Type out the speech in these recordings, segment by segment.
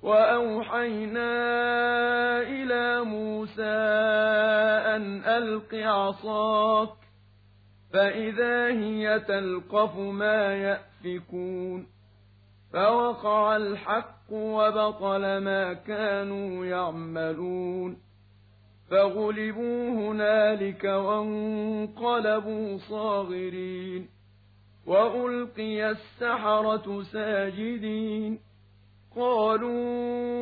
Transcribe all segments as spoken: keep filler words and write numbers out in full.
وأوحينا إلى موسى أن ألق عصاك فإذا هي تلقف ما يأفكون فوقع الحق وبطل ما كانوا يعملون فغلبوا هنالك وانقلبوا صاغرين وألقي السحرة ساجدين قالوا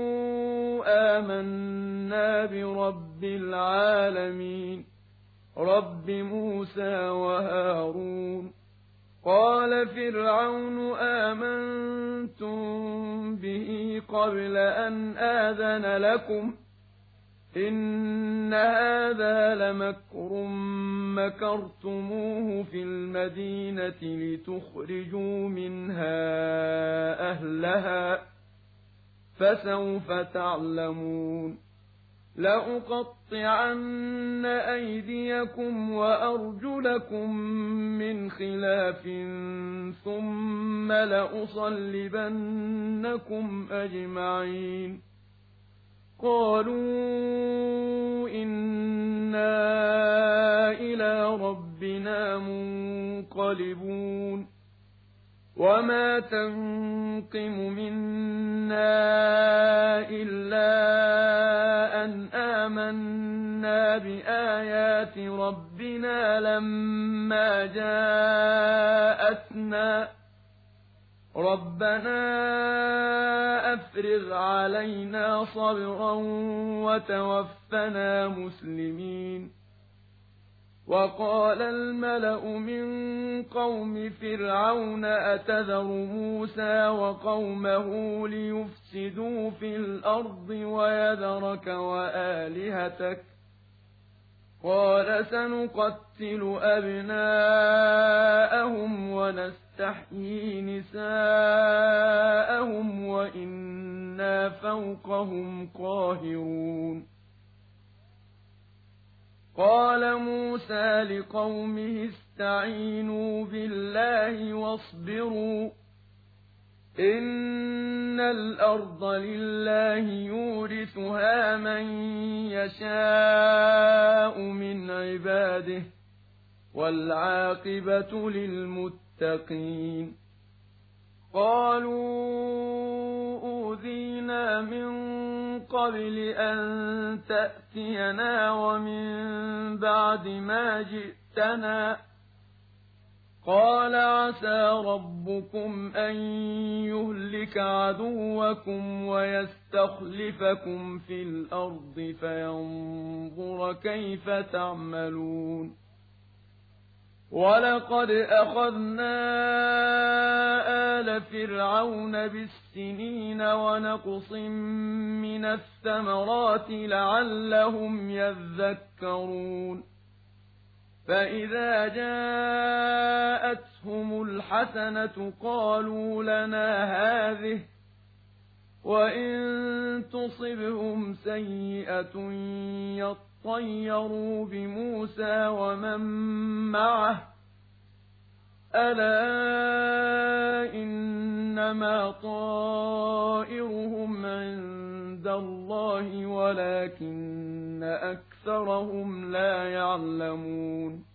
آمنا برب العالمين رب موسى وهارون قال فرعون آمنتم به قبل أن آذن لكم إن هذا لمكر مكرتموه في المدينة لتخرجوا منها أهلها فسوف تعلمون لأقطعن أيديكم وأرجلكم من خلاف ثم لأصلبنكم أجمعين قالوا إنا إلى ربنا منقلبون وما تنقم منا إلا أن آمنا بآيات ربنا لما جاءتنا ربنا أفرغ علينا صبرا وتوفنا مسلمين وقال الملأ من قوم فرعون أتذر موسى وقومه ليفسدوا في الأرض ويذرك وآلهتك قال سنقتل أبناءهم ونستحيي نساءهم وإنا فوقهم قاهرون قال موسى لقومه استعينوا بالله واصبروا إن الأرض لله يورثها من يشاء من عباده والعاقبة للمتقين قالوا أوذينا من قبل أن تأتينا ومن بعد ما جئتنا قال عسى ربكم أن يهلك عدوكم ويستخلفكم في الأرض فينظر كيف تعملون ولقد أخذنا آل فرعون بالسنين ونقص من الثمرات لعلهم يذكرون فإذا جاءتهم الحسنة قالوا لنا هذه وإن تصبهم سيئة يطيروا بموسى ومن معه ألا إنما طائرهم عند الله ولكن أكثرهم لا يعلمون